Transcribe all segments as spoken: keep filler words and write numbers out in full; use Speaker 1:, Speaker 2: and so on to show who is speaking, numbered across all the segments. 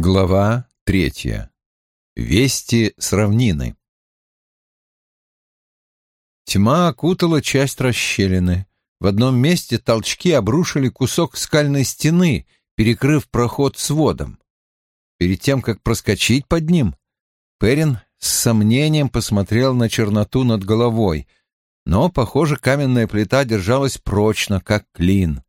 Speaker 1: Глава третья. Вести с равнины. Тьма окутала часть расщелины. В одном месте толчки обрушили кусок скальной стены, перекрыв проход сводом. Перед тем, как проскочить под ним, Перин с сомнением посмотрел на черноту над головой, но, похоже, каменная плита держалась прочно, как клин.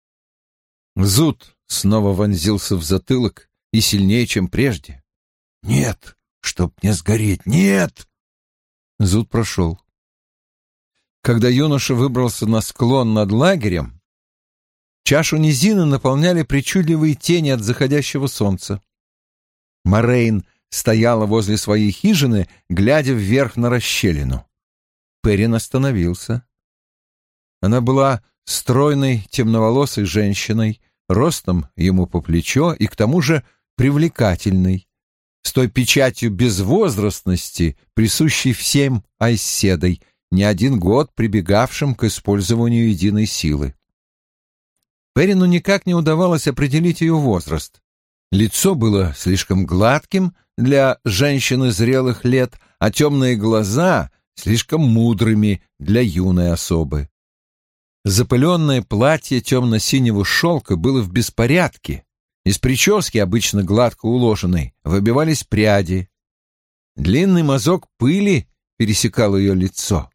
Speaker 1: Зуд снова вонзился в затылок, и сильнее, чем прежде. «Нет, чтоб не сгореть, нет!» Зуд прошел. Когда юноша выбрался на склон над лагерем, чашу низины наполняли причудливые тени от заходящего солнца. Морейн стояла возле своей хижины, глядя вверх на расщелину. Перин остановился. Она была стройной, темноволосой женщиной, ростом ему по плечо и к тому же привлекательной, с той печатью безвозрастности, присущей всем айседой, не один год прибегавшим к использованию единой силы. Перину никак не удавалось определить ее возраст. Лицо было слишком гладким для женщины зрелых лет, а темные глаза слишком мудрыми для юной особы. Запыленное платье темно-синего шелка было в беспорядке. Из прически, обычно гладко уложенной, выбивались пряди. Длинный мазок пыли пересекал ее лицо.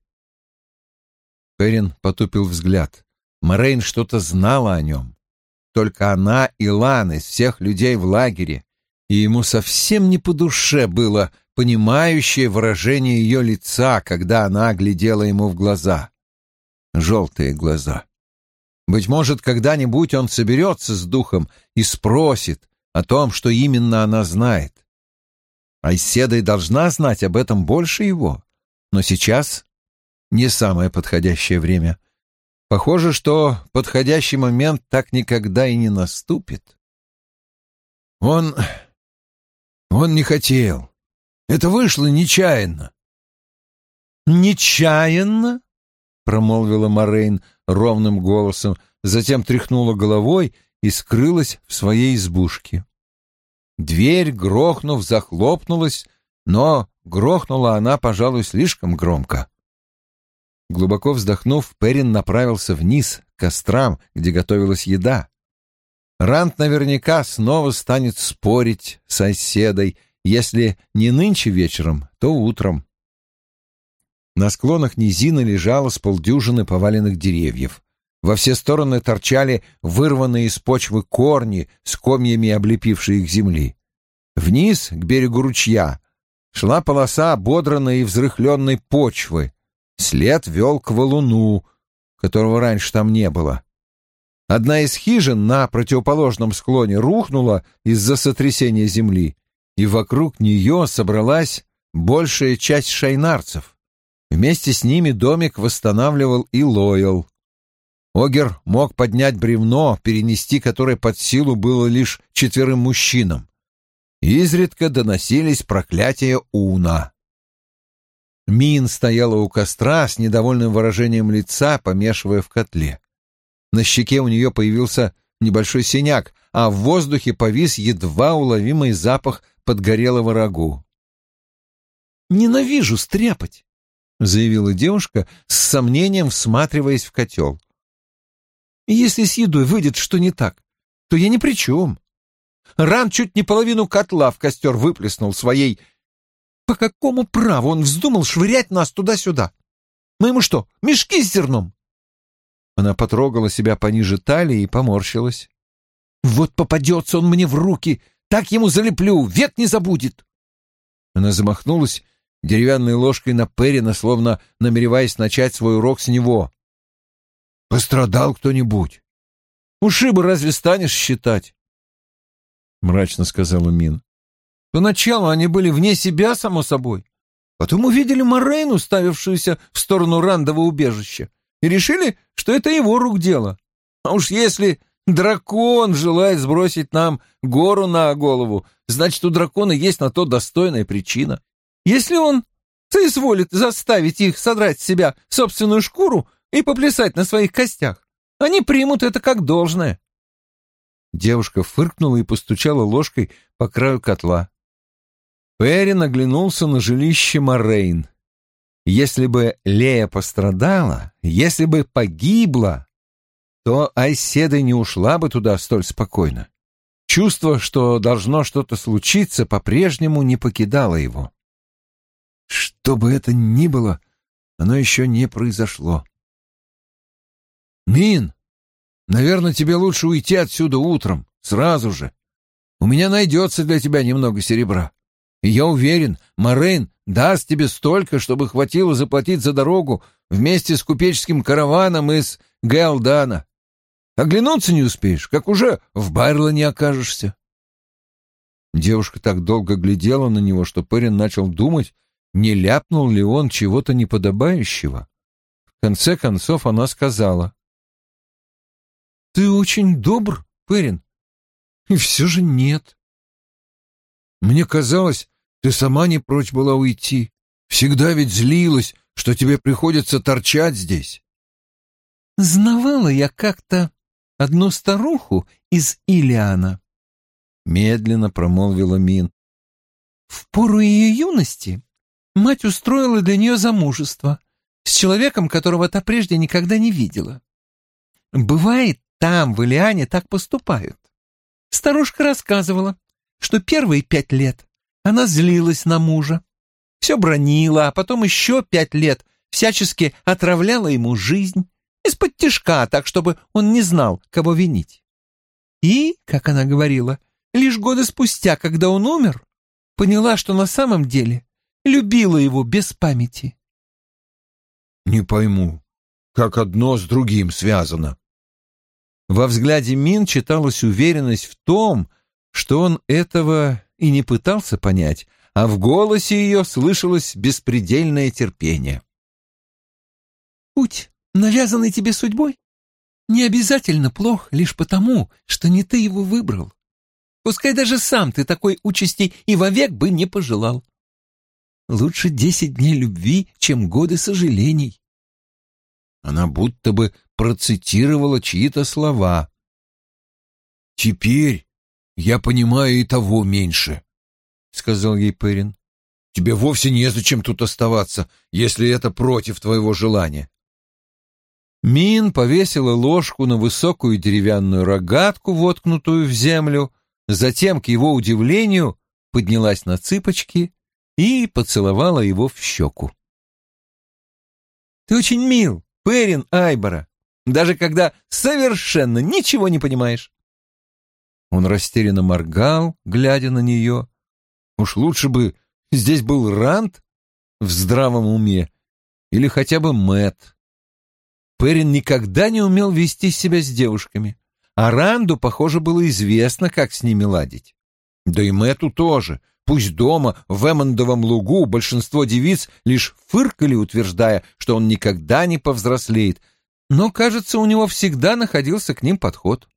Speaker 1: Перин потупил взгляд. Морейн что-то знала о нем. Только она и Лан из всех людей в лагере, и ему совсем не по душе было понимающее выражение ее лица, когда она глядела ему в глаза. Желтые глаза. Быть может, когда-нибудь он соберется с духом и спросит о том, что именно она знает. Айседа должна знать об этом больше его, но сейчас не самое подходящее время. Похоже, что подходящий момент так никогда и не наступит. Он... он не хотел. Это вышло нечаянно. «Нечаянно?» — промолвила Морейн ровным голосом, затем тряхнула головой и скрылась в своей избушке. Дверь, грохнув, захлопнулась, но грохнула она, пожалуй, слишком громко. Глубоко вздохнув, Перин направился вниз, к кострам, где готовилась еда. Ранд наверняка снова станет спорить с Айседой, если не нынче вечером, то утром. На склонах низины лежало с полдюжины поваленных деревьев. Во все стороны торчали вырванные из почвы корни с комьями облепившей их земли. Вниз, к берегу ручья, шла полоса ободранной и взрыхленной почвы. След вел к валуну, которого раньше там не было. Одна из хижин на противоположном склоне рухнула из-за сотрясения земли, и вокруг нее собралась большая часть шайнарцев. Вместе с ними домик восстанавливал и Лоэл. Огер мог поднять бревно, перенести которое под силу было лишь четверым мужчинам. Изредка доносились проклятия Уна. Мин стояла у костра с недовольным выражением лица, помешивая в котле. На щеке у нее появился небольшой синяк, а в воздухе повис едва уловимый запах подгорелого рагу. «Ненавижу стряпать», — заявила девушка, с сомнением всматриваясь в котел. «Если с едой выйдет что не так, то я ни при чем. Ран чуть не половину котла в костер выплеснул своей... По какому праву он вздумал швырять нас туда-сюда? Мы ему что, мешки с зерном?» Она потрогала себя пониже талии и поморщилась. «Вот попадется он мне в руки, так ему залеплю, век не забудет!» Она замахнулась деревянной ложкой на Перина, словно намереваясь начать свой урок с него. «Пострадал кто-нибудь?» «Ушибы разве станешь считать?» — мрачно сказала Мин. «Поначалу они были вне себя, само собой. Потом увидели Морейн, уставившуюся в сторону Рандова убежища, и решили, что это его рук дело. А уж если дракон желает сбросить нам гору на голову, значит, у дракона есть на то достойная причина. Если он соизволит заставить их содрать с себя собственную шкуру и поплясать на своих костях, они примут это как должное». Девушка фыркнула и постучала ложкой по краю котла. Перин оглянулся на жилище Морейн. Если бы Лея пострадала, если бы погибла, то Айседа не ушла бы туда столь спокойно. Чувство, что должно что-то случиться, по-прежнему не покидало его. Что бы это ни было, оно еще не произошло. «Мин, наверное, тебе лучше уйти отсюда утром, сразу же. У меня найдется для тебя немного серебра. И я уверен, Морейн даст тебе столько, чтобы хватило заплатить за дорогу вместе с купеческим караваном из Гэлдана. Оглянуться не успеешь, как уже в Байрлоне окажешься». Девушка так долго глядела на него, что Перин начал думать, не ляпнул ли он чего-то неподобающего. В конце концов она сказала: «Ты очень добр, Перин, и все же нет. Мне казалось, ты сама не прочь была уйти. Всегда ведь злилась, что тебе приходится торчать здесь». «Знавала я как-то одну старуху из Илиана», — медленно промолвила Мин. «В пору ее юности мать устроила для нее замужество с человеком, которого та прежде никогда не видела. Бывает, там, в Илиане, так поступают. Старушка рассказывала, что первые пять лет она злилась на мужа, все бранила, а потом еще пять лет всячески отравляла ему жизнь, из-под тишка, так, чтобы он не знал, кого винить. И, как она говорила, лишь годы спустя, когда он умер, поняла, что на самом деле любила его без памяти». «Не пойму, как одно с другим связано». Во взгляде Мин читалась уверенность в том, что он этого и не пытался понять, а в голосе ее слышалось беспредельное терпение. «Путь, навязанный тебе судьбой, не обязательно плох лишь потому, что не ты его выбрал. Пускай даже сам ты такой участи и вовек бы не пожелал. Лучше десять дней любви, чем годы сожалений». Она будто бы процитировала чьи-то слова. «Теперь я понимаю и того меньше», — сказал ей Перин. «Тебе вовсе незачем тут оставаться, если это против твоего желания». Мин повесила ложку на высокую деревянную рогатку, воткнутую в землю, затем, к его удивлению, поднялась на цыпочки и поцеловала его в щеку. «Ты очень мил, Перин Айбора, даже когда совершенно ничего не понимаешь». Он растерянно моргал, глядя на нее. Уж лучше бы здесь был Ранд в здравом уме или хотя бы Мэтт. Перин никогда не умел вести себя с девушками, а Ранду, похоже, было известно, как с ними ладить. Да и Мэтту тоже. Пусть дома, в Эммондовом лугу, большинство девиц лишь фыркали, утверждая, что он никогда не повзрослеет, но, кажется, у него всегда находился к ним подход.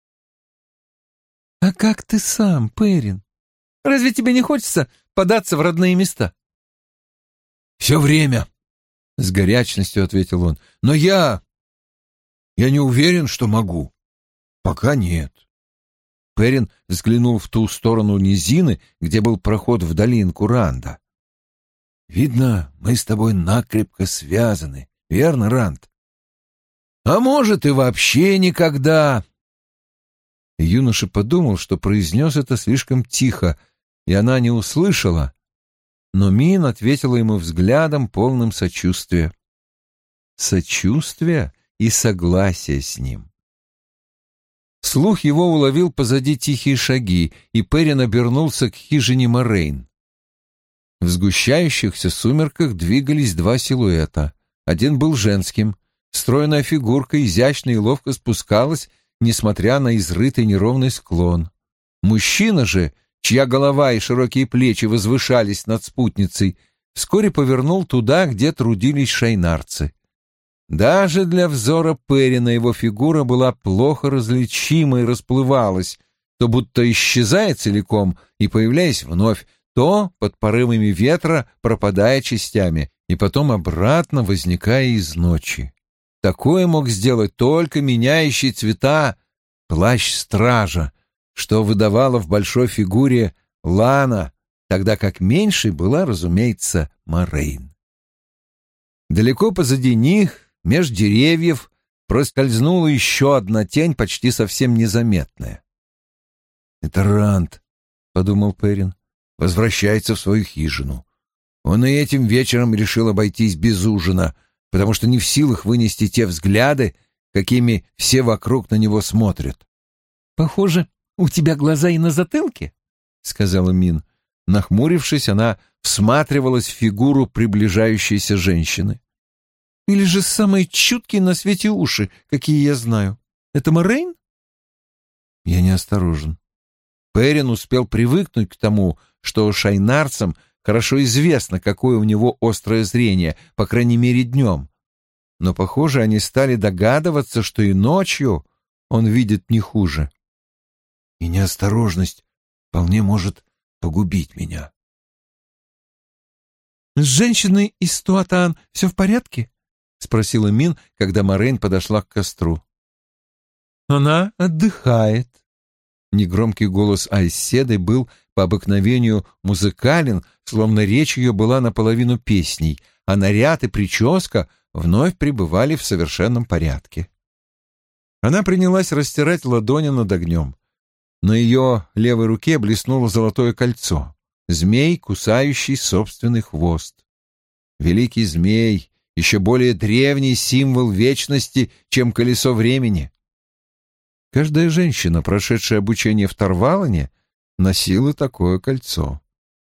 Speaker 1: «А как ты сам, Перин? Разве тебе не хочется податься в родные места?» «Все время», — с горячностью ответил он. «Но я... я не уверен, что могу. Пока нет». Перин взглянул в ту сторону низины, где был проход в долинку Ранда. «Видно, мы с тобой накрепко связаны, верно, Ранд? А может, и вообще никогда...» Юноша подумал, что произнес это слишком тихо, и она не услышала, но Мин ответила ему взглядом, полным сочувствия. Сочувствия и согласия с ним. Слух его уловил позади тихие шаги, и Перин обернулся к хижине Морейн. В сгущающихся сумерках двигались два силуэта. Один был женским. Стройная фигурка изящно и ловко спускалась, несмотря на изрытый неровный склон. Мужчина же, чья голова и широкие плечи возвышались над спутницей, вскоре повернул туда, где трудились шайнарцы. Даже для взора Перина его фигура была плохо различима и расплывалась, то будто исчезая целиком и появляясь вновь, то под порывами ветра пропадая частями и потом обратно возникая из ночи. Такое мог сделать только меняющий цвета плащ стража, что выдавало в большой фигуре Лана, тогда как меньшей была, разумеется, Морейн. Далеко позади них, меж деревьев, проскользнула еще одна тень, почти совсем незаметная. «Это Ранд», — подумал Перин, — «возвращается в свою хижину. Он и этим вечером решил обойтись без ужина, потому что не в силах вынести те взгляды, какими все вокруг на него смотрят».
Speaker 2: «Похоже, у тебя глаза и на затылке», — сказала Мин.
Speaker 1: Нахмурившись, она всматривалась в фигуру приближающейся женщины.
Speaker 2: «Или же самые чуткие на свете уши, какие я знаю. Это Морейн?»
Speaker 1: Я неосторожен. Перин успел привыкнуть к тому, что шайнарцам хорошо известно, какое у него острое зрение, по крайней мере днем. Но, похоже, они стали догадываться, что и ночью он видит не хуже. И неосторожность вполне может погубить меня.
Speaker 2: «С женщиной из Туатаан все в порядке?» — спросила Мин, когда Морейн подошла к костру.
Speaker 1: «Она отдыхает». Негромкий голос Айседы был по обыкновению музыкален, словно речь ее была наполовину песней, а наряд и прическа вновь пребывали в совершенном порядке. Она принялась растирать ладони над огнем. На ее левой руке блеснуло золотое кольцо, змей, кусающий собственный хвост. Великий змей, еще более древний символ вечности, чем колесо времени. Каждая женщина, прошедшая обучение в Тарвалоне, носила такое кольцо.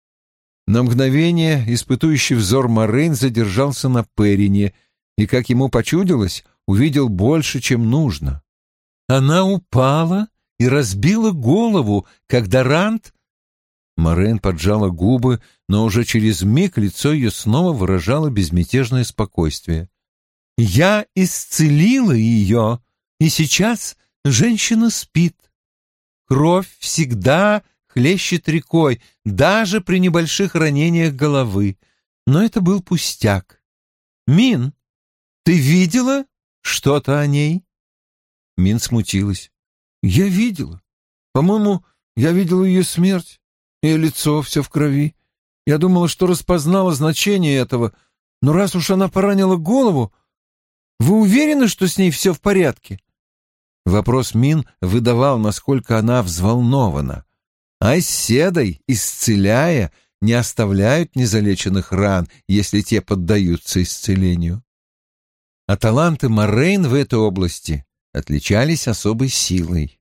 Speaker 1: На мгновение испытующий взор Морейн задержался на Перине и, как ему почудилось, увидел больше, чем нужно.
Speaker 2: Она упала и разбила голову, когда Ранд...
Speaker 1: Морейн поджала губы, но уже через миг лицо ее снова выражало безмятежное спокойствие.
Speaker 2: «Я исцелила ее, и сейчас женщина спит. Кровь всегда хлещет рекой, даже при небольших ранениях головы. Но это был пустяк. Мин, ты видела что-то о ней?»
Speaker 1: Мин смутилась.
Speaker 2: «Я видела. По-моему, я видела ее смерть. Ее лицо все в крови. Я думала, что распознала значение этого, но раз уж она поранила голову, вы уверены, что с ней все в порядке?»
Speaker 1: Вопрос Мин выдавал, насколько она взволнована. А с седой, исцеляя, не оставляют незалеченных ран, если те поддаются исцелению. А таланты Морейн в этой области отличались особой силой.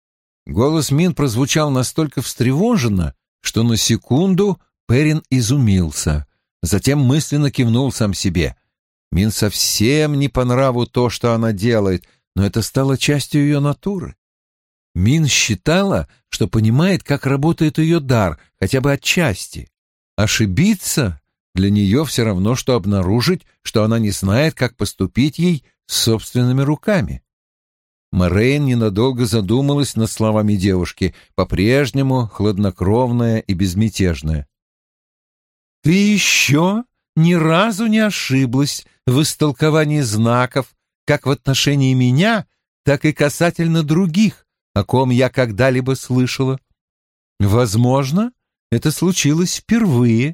Speaker 1: Голос Мин прозвучал настолько встревоженно, что на секунду Перин изумился, затем мысленно кивнул сам себе. Мин совсем не по нраву то, что она делает, но это стало частью ее натуры. Мин считала, что понимает, как работает ее дар, хотя бы отчасти. Ошибиться для нее все равно, что обнаружить, что она не знает, как поступить ей собственными руками. Морейн ненадолго задумалась над словами девушки, по-прежнему хладнокровная и безмятежная.
Speaker 2: «Ты еще ни разу не ошиблась в истолковании знаков, как в отношении меня, так и касательно других, о ком я когда-либо слышала. Возможно, это случилось впервые».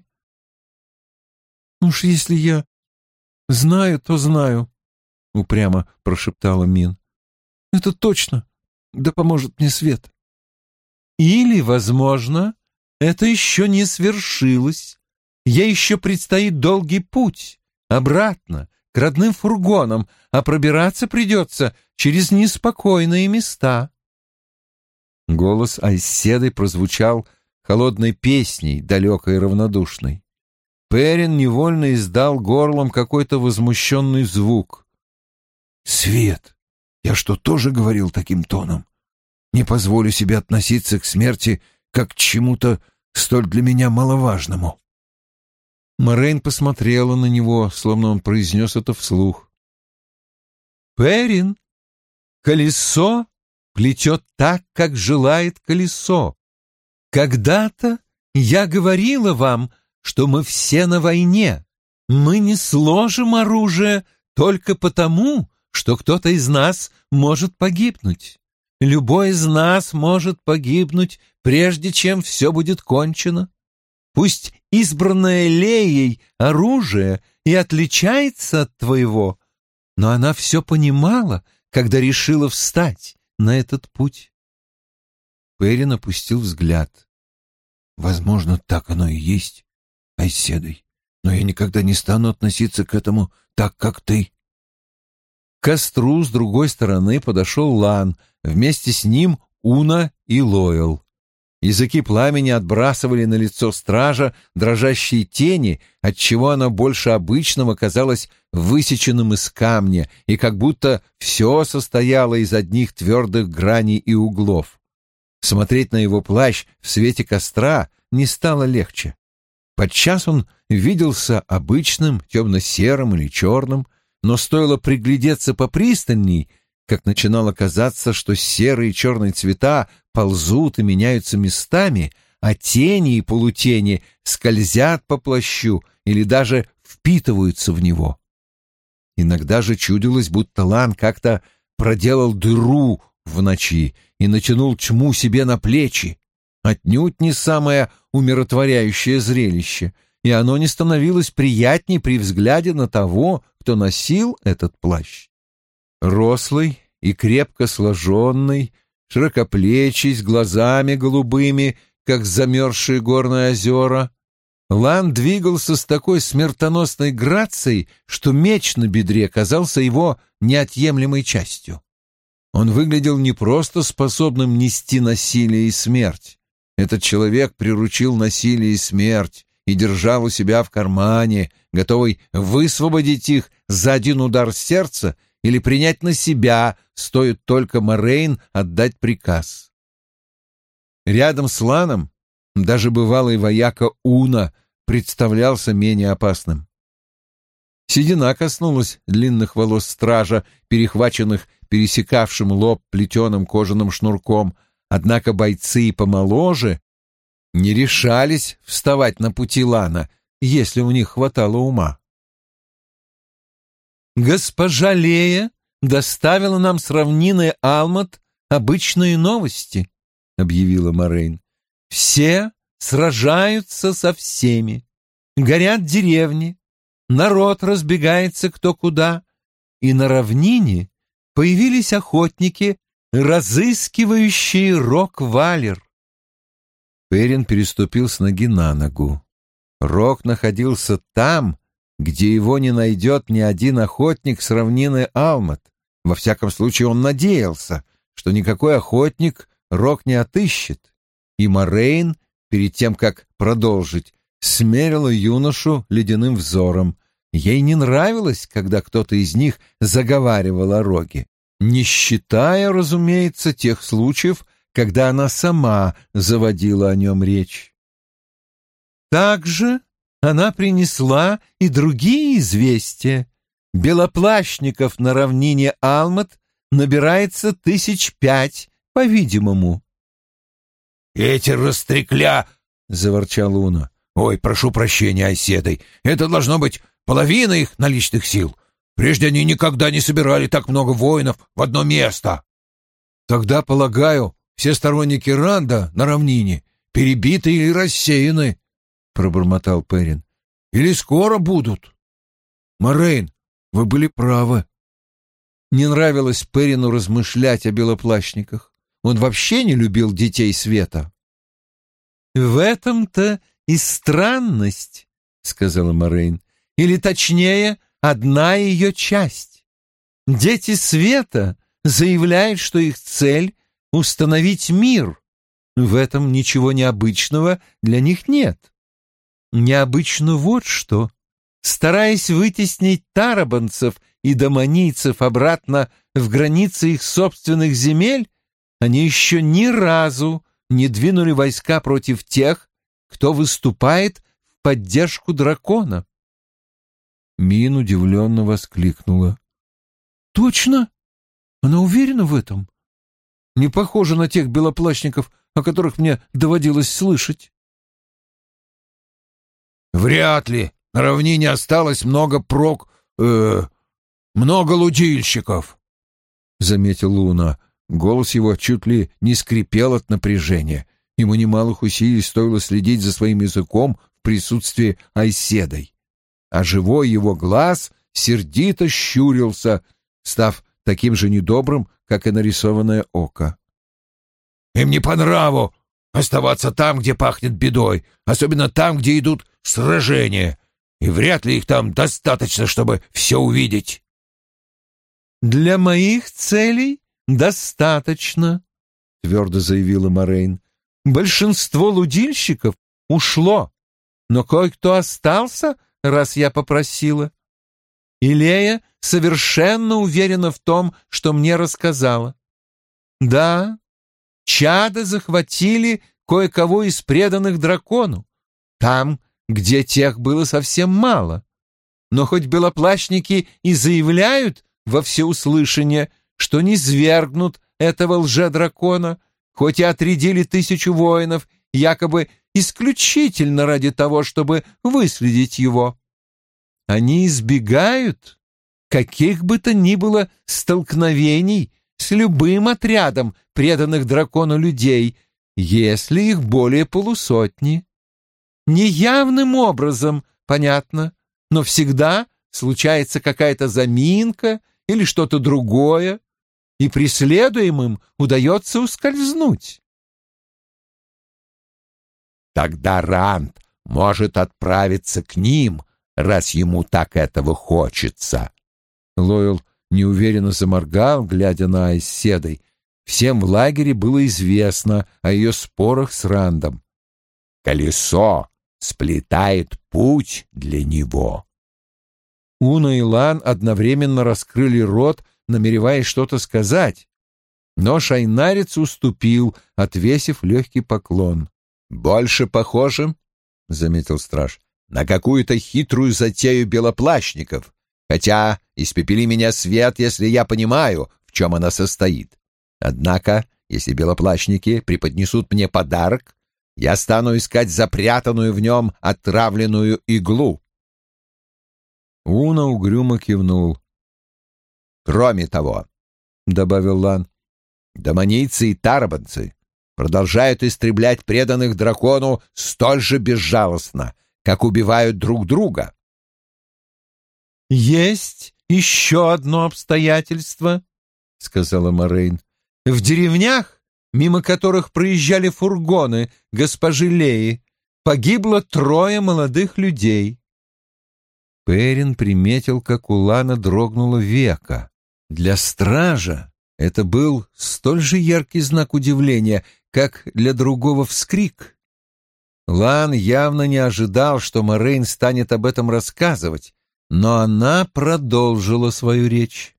Speaker 1: «Уж если я знаю, то знаю», — упрямо прошептала Мин. «Это точно. Да поможет мне свет».
Speaker 2: «Или, возможно, это еще не свершилось. Ей еще предстоит долгий путь, обратно, к родным фургонам, а пробираться придется через неспокойные места».
Speaker 1: Голос Айседы прозвучал холодной песней, далекой и равнодушной. Перин невольно издал горлом какой-то возмущенный звук. «Свет! Я что, тоже говорил таким тоном? Не позволю себе относиться к смерти как к чему-то столь для меня маловажному». Морейн посмотрела на него, словно он произнес это вслух.
Speaker 2: «Перин, колесо плетет так, как желает колесо. Когда-то я говорила вам, что мы все на войне. Мы не сложим оружие только потому, что кто-то из нас может погибнуть. Любой из нас может погибнуть, прежде чем все будет кончено. Пусть избранное Леей оружие и отличается от твоего, но она все понимала, когда решила встать на этот путь. Перин опустил взгляд.
Speaker 1: Возможно, так оно и есть, Айседой, но я никогда не стану относиться к этому так, как ты.
Speaker 2: К костру с другой стороны подошел Лан, вместе с ним Уна и Лоэл. Языки пламени отбрасывали на лицо стража дрожащие тени, отчего оно больше обычного казалось высеченным из камня, и как будто все состояло из одних твердых граней и углов. Смотреть на его плащ в свете костра не стало легче. Подчас он виделся обычным, темно-серым или черным, но стоило приглядеться попристальней, как начинало казаться, что серые и черные цвета ползут и меняются местами, а тени и полутени скользят по плащу или даже впитываются в него. Иногда же чудилось, будто Лан как-то проделал дыру в ночи и натянул тьму себе на плечи. Отнюдь не самое умиротворяющее зрелище, и оно не становилось приятней при взгляде на того, кто носил этот плащ. Рослый и крепко сложенный, широкоплечий, с глазами голубыми, как замерзшие горные озера, Лан двигался с такой смертоносной грацией, что меч на бедре казался его неотъемлемой частью. Он выглядел не просто способным нести насилие и смерть. Этот человек приручил насилие и смерть и держал у себя в кармане, готовый высвободить их за один удар сердца или принять на себя, стоит только Морейн отдать приказ. Рядом с Ланом даже бывалый вояка Уна представлялся менее опасным. Седина коснулась длинных волос стража, перехваченных пересекавшим лоб плетеным кожаным шнурком, однако бойцы и помоложе не решались вставать на пути Лана, если у них хватало ума. «Госпожа Лея доставила нам с равнины Алмат обычные новости», — объявила Морейн. «Все сражаются со всеми. Горят деревни, народ разбегается кто куда, и на равнине появились охотники, разыскивающие Рок-Валер». Перин переступил с ноги на ногу. Рок находился там, где его не найдет ни один охотник с равнины Алмат. Во всяком случае, он надеялся, что никакой охотник Рок не отыщет. И Морейн, перед тем, как продолжить, смерила юношу ледяным взором. Ей не нравилось, когда кто-то из них заговаривал о Роге, не считая, разумеется, тех случаев, когда она сама заводила о нем речь. Также она принесла и другие известия. Белоплащников на равнине Алмат набирается тысяч пять, по-видимому.
Speaker 1: «Эти растрекля!» — заворчал Уна. «Ой, прошу прощения, Айседой, это должно быть половина их наличных сил. Прежде они никогда не собирали так много воинов в одно место». «Тогда, полагаю, все сторонники Ранда на равнине перебиты или рассеяны», — пробормотал Перин. «Или скоро будут». «Морейн, вы были правы». Не нравилось Перину размышлять о белоплащниках. Он вообще не любил детей света. «В этом-то и странность», — сказала Морейн, — «или, точнее, одна ее часть. Дети света заявляют, что их цель — установить мир. В этом ничего необычного для них нет. Необычно вот что. Стараясь вытеснить тарабанцев и домонийцев обратно в границы их собственных земель, они еще ни разу не двинули войска против тех, кто выступает в поддержку дракона». Мин удивленно воскликнула. «Точно? Она уверена в этом? Не похоже на тех белоплащников, о которых мне доводилось слышать». «Вряд ли. На равнине осталось много прок... Э, много лудильщиков», — заметил Луна. Голос его чуть ли не скрипел от напряжения. Ему немалых усилий стоило следить за своим языком в присутствии Айседой. А живой его глаз сердито щурился, став таким же недобрым, как и нарисованное око. «Им не по нраву оставаться там, где пахнет бедой, особенно там, где идут сражения, и вряд ли их там достаточно, чтобы все увидеть».
Speaker 2: «Для моих целей достаточно», — твердо заявила Морейн. «Большинство лудильщиков ушло, но кое-кто остался, раз я попросила. Илея совершенно уверена в том, что мне рассказала. Да, чады захватили кое-кого из преданных дракону, там, где тех было совсем мало. Но хоть белоплащники и заявляют во всеуслышание, что не свергнут этого лже-дракона, хоть и отрядили тысячу воинов, якобы исключительно ради того, чтобы выследить его. Они избегают каких бы то ни было столкновений с любым отрядом преданных дракону людей, если их более полусотни. Неявным образом, понятно, но всегда случается какая-то заминка или что-то другое, и преследуемым удается ускользнуть.
Speaker 3: Тогда Ранд может отправиться к ним, раз ему так этого хочется.
Speaker 1: Лойл неуверенно заморгал, глядя на Айседой. Всем в лагере было известно о ее спорах с Рандом.
Speaker 3: Колесо сплетает путь для него.
Speaker 1: Уна и Лан одновременно раскрыли рот, намереваясь что-то сказать, но шайнарец уступил, отвесив легкий поклон.
Speaker 3: «Больше похоже, — заметил страж, — на какую-то хитрую затею белоплащников, хотя испепели меня свет, если я понимаю, в чем она состоит. Однако, если белоплащники преподнесут мне подарок, я стану искать запрятанную в нем отравленную иглу».
Speaker 1: Уна угрюмо кивнул.
Speaker 3: «Кроме того, — добавил Лан, — домонийцы и тарабанцы продолжают истреблять преданных дракону столь же безжалостно, как убивают друг друга».
Speaker 2: «Есть еще одно обстоятельство», — сказала Морейн. «В деревнях, мимо которых проезжали фургоны госпожи Леи, погибло трое молодых людей».
Speaker 1: Перин приметил, как у Лана дрогнуло веко. Для стража это был столь же яркий знак удивления, как для другого вскрик. Лан явно не ожидал, что Морейн станет об этом рассказывать, но она продолжила свою речь.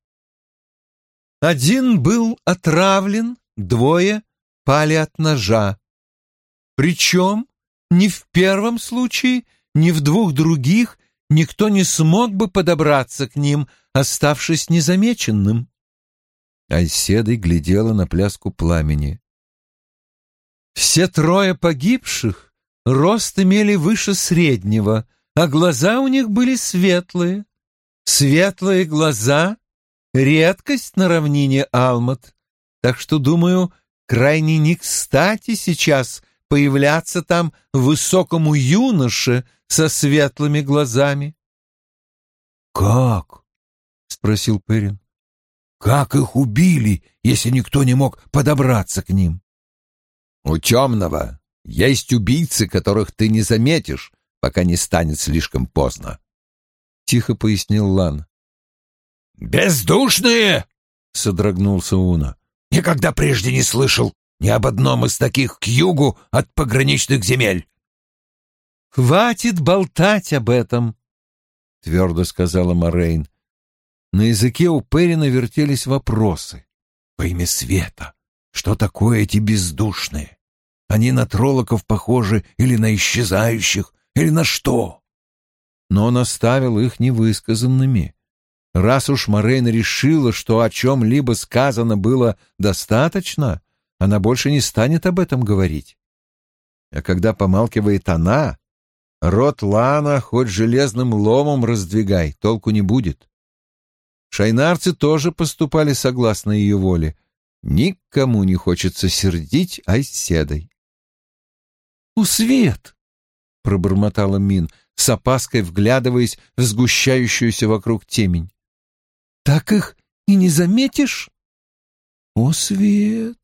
Speaker 2: Один был отравлен, двое пали от ножа. Причем ни в первом случае, ни в двух других никто не смог бы подобраться к ним, оставшись незамеченным.
Speaker 1: Айседа глядела на пляску пламени.
Speaker 2: Все трое погибших рост имели выше среднего, а глаза у них были светлые. Светлые глаза — редкость на равнине Алмат, так что, думаю, крайне не кстати сейчас появляться там высокому юноше со светлыми глазами.
Speaker 1: «Как?» — спросил Перин.
Speaker 3: «Как их убили, если никто не мог подобраться к ним?» «У темного есть убийцы, которых ты не заметишь, пока не станет слишком поздно», — тихо пояснил Лан. «Бездушные!» — содрогнулся Уна. «Никогда прежде не слышал ни об одном из таких к югу от пограничных земель».
Speaker 2: «Хватит болтать об этом», —
Speaker 1: твердо сказала Морейн. На языке у Перина вертелись вопросы.
Speaker 3: «Во имя света, что такое эти бездушные? Они на троллоков похожи или на исчезающих, или на что?»
Speaker 1: Но он оставил их невысказанными. Раз уж Морейн решила, что о чем-либо сказано было достаточно, она больше не станет об этом говорить. А когда помалкивает она, рот Лана хоть железным ломом раздвигай, толку не будет. Шайнарцы тоже поступали согласно ее воле. Никому не хочется сердить Айседой.
Speaker 2: «У свет!» — пробормотала Мин, с опаской вглядываясь в сгущающуюся вокруг темень. «Так их и не заметишь?» «О, свет!»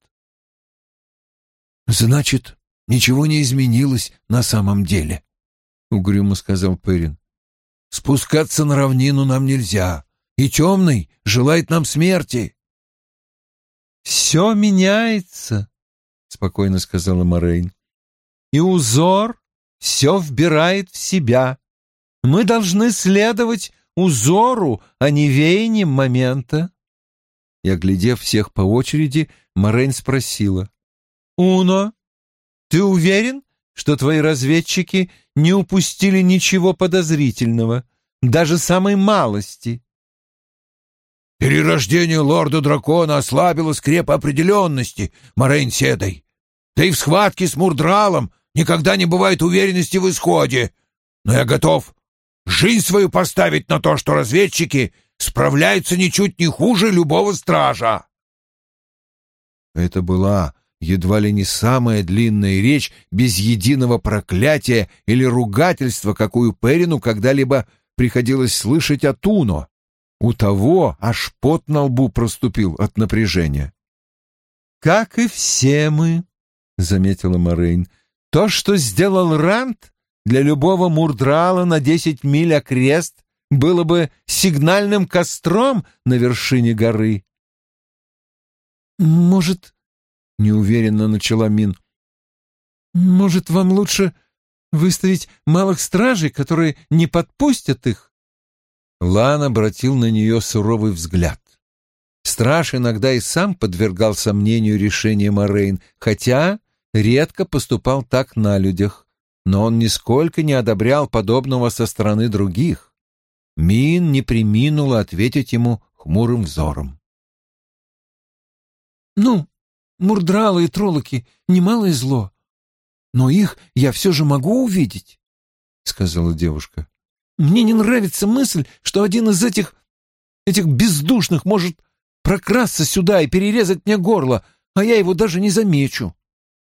Speaker 3: «Значит, ничего не изменилось на самом деле», — угрюмо сказал Перин. «Спускаться на равнину нам нельзя, и темный желает нам смерти».
Speaker 2: «Все меняется», — спокойно сказала Морейн. «И узор все вбирает в себя. Мы должны следовать узору, а не веянием момента». И, оглядев всех по очереди, Морейн спросила: «Уно, ты уверен, что твои разведчики не упустили ничего подозрительного, даже самой малости?»
Speaker 3: «Перерождение лорда-дракона ослабило скреп определенности, Морейн Седой. Да и в схватке с Мурдралом никогда не бывает уверенности в исходе. Но я готов жизнь свою поставить на то, что разведчики справляются ничуть не хуже любого стража».
Speaker 1: Это была едва ли не самая длинная речь без единого проклятия или ругательства, какую Перину когда-либо приходилось слышать от Уно. У того аж пот на лбу проступил от напряжения.
Speaker 2: «Как и все мы», — заметила Морейн, — «то, что сделал Ранд, для любого Мурдрала на десять миль окрест было бы сигнальным костром на вершине горы». «Может, — неуверенно начала Мин, — может, вам лучше выставить малых стражей, которые не подпустят их?»
Speaker 1: Лан обратил на нее суровый взгляд. Страж иногда и сам подвергал сомнению решение Морейн, хотя редко поступал так на людях, но он нисколько не одобрял подобного со стороны других. Мин не преминула ответить ему хмурым взором.
Speaker 2: «Ну, мурдралы и троллоки — немалое зло, но их я все же могу увидеть», — сказала девушка. «Мне не нравится мысль, что один из этих... этих бездушных может прокрасться сюда и перерезать мне горло, а я его даже не замечу».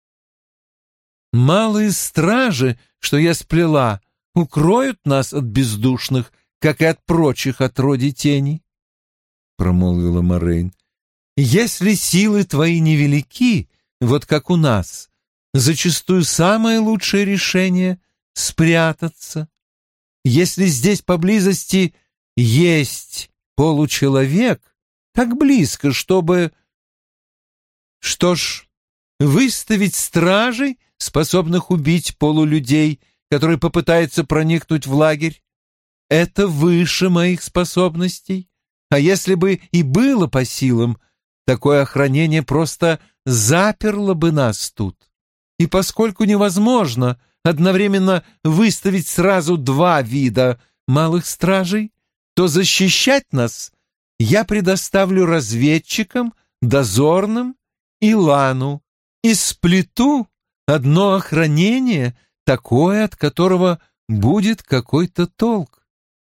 Speaker 2: «Малые стражи, что я сплела, укроют нас от бездушных, как и от прочих отродий тени», — промолвила Морейн. «Если силы твои невелики, вот как у нас, зачастую самое лучшее решение — спрятаться. Если здесь поблизости есть получеловек, так близко, чтобы... Что ж, выставить стражей, способных убить полулюдей, которые попытаются проникнуть в лагерь, это выше моих способностей. А если бы и было по силам, такое охранение просто заперло бы нас тут. И поскольку невозможно одновременно выставить сразу два вида малых стражей, то защищать нас я предоставлю разведчикам, дозорным и Лану, и сплету одно охранение, такое, от которого будет какой-то толк.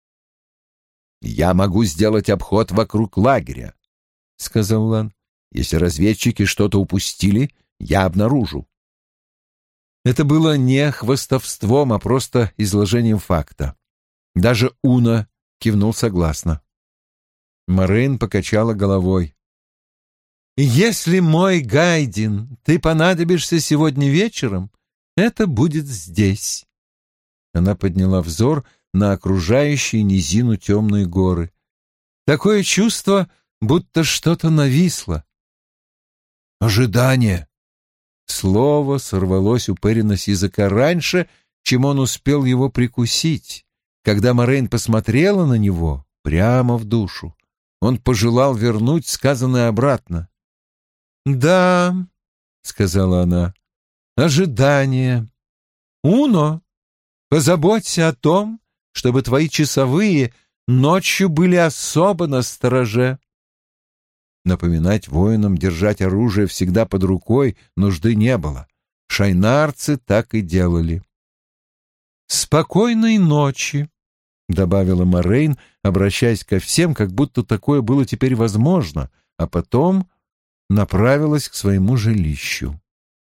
Speaker 3: «Я могу сделать обход вокруг лагеря», — сказал Лан. «Если разведчики что-то упустили, я обнаружу».
Speaker 1: Это было не хвастовством, а просто изложением факта. Даже Уна кивнул согласно. Морейн покачала головой.
Speaker 2: «Если, мой Гайдин, ты понадобишься сегодня вечером, это будет здесь».
Speaker 1: Она подняла взор на окружающие низину темные горы.
Speaker 2: «Такое чувство, будто что-то нависло».
Speaker 3: «Ожидание».
Speaker 1: Слово сорвалось у Перина с языка раньше, чем он успел его прикусить. Когда Морейн посмотрела на него прямо в душу, он пожелал вернуть сказанное обратно.
Speaker 2: «Да», — сказала она, — «ожидание. Уно, позаботься о том, чтобы твои часовые ночью были особо настороже».
Speaker 1: Напоминать воинам держать оружие всегда под рукой нужды не было. Шайнарцы так и делали.
Speaker 2: «Спокойной ночи», — добавила Морейн, обращаясь ко всем, как будто такое было теперь возможно, а потом направилась к своему жилищу.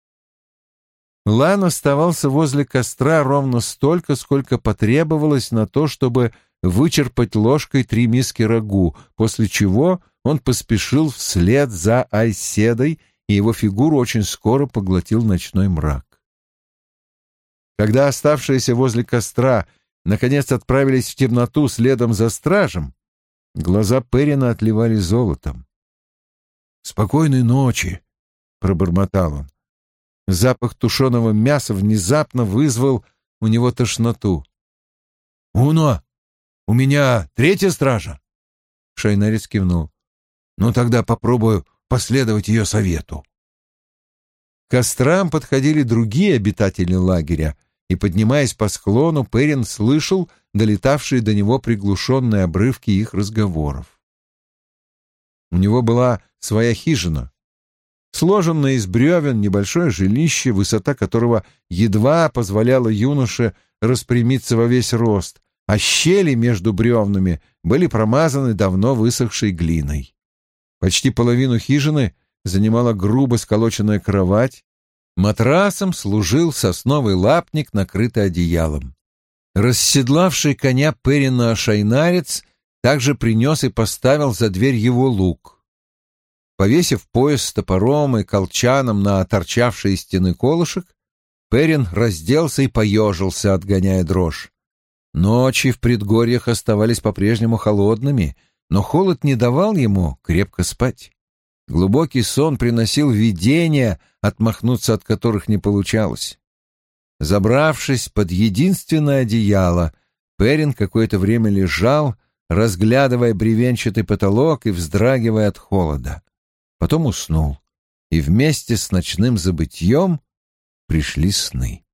Speaker 2: Лан оставался возле костра ровно столько, сколько потребовалось на то, чтобы вычерпать ложкой три миски рагу, после чего он поспешил вслед за Айседой, и его фигуру очень скоро поглотил ночной мрак. Когда оставшиеся возле костра наконец отправились в темноту следом за стражем, глаза Перрина отливали золотом. «Спокойной ночи», — пробормотал он. Запах тушеного мяса внезапно вызвал у него тошноту. «Уно, у меня третья стража?» Шайнарец кивнул. «Ну тогда попробую последовать ее совету». К кострам подходили другие обитатели лагеря, и, поднимаясь по склону, Перрин слышал долетавшие до него приглушенные обрывки их разговоров. У него была своя хижина, сложенное из бревен небольшое жилище, высота которого едва позволяла юноше распрямиться во весь рост, а щели между бревнами были промазаны давно высохшей глиной. Почти половину хижины занимала грубо сколоченная кровать, матрасом служил сосновый лапник, накрытый одеялом. Расседлавший коня Перрина шайнарец также принес и поставил за дверь его лук. Повесив пояс с топором и колчаном на торчавший из стены колышек, Перрин разделся и поежился, отгоняя дрожь. Ночи в предгорьях оставались по-прежнему холодными, но холод не давал ему крепко спать. Глубокий сон приносил видения, отмахнуться от которых не получалось. Забравшись под единственное одеяло, Перрин какое-то время лежал, разглядывая бревенчатый потолок и вздрагивая от холода. Потом уснул, и вместе с ночным забытьем пришли сны.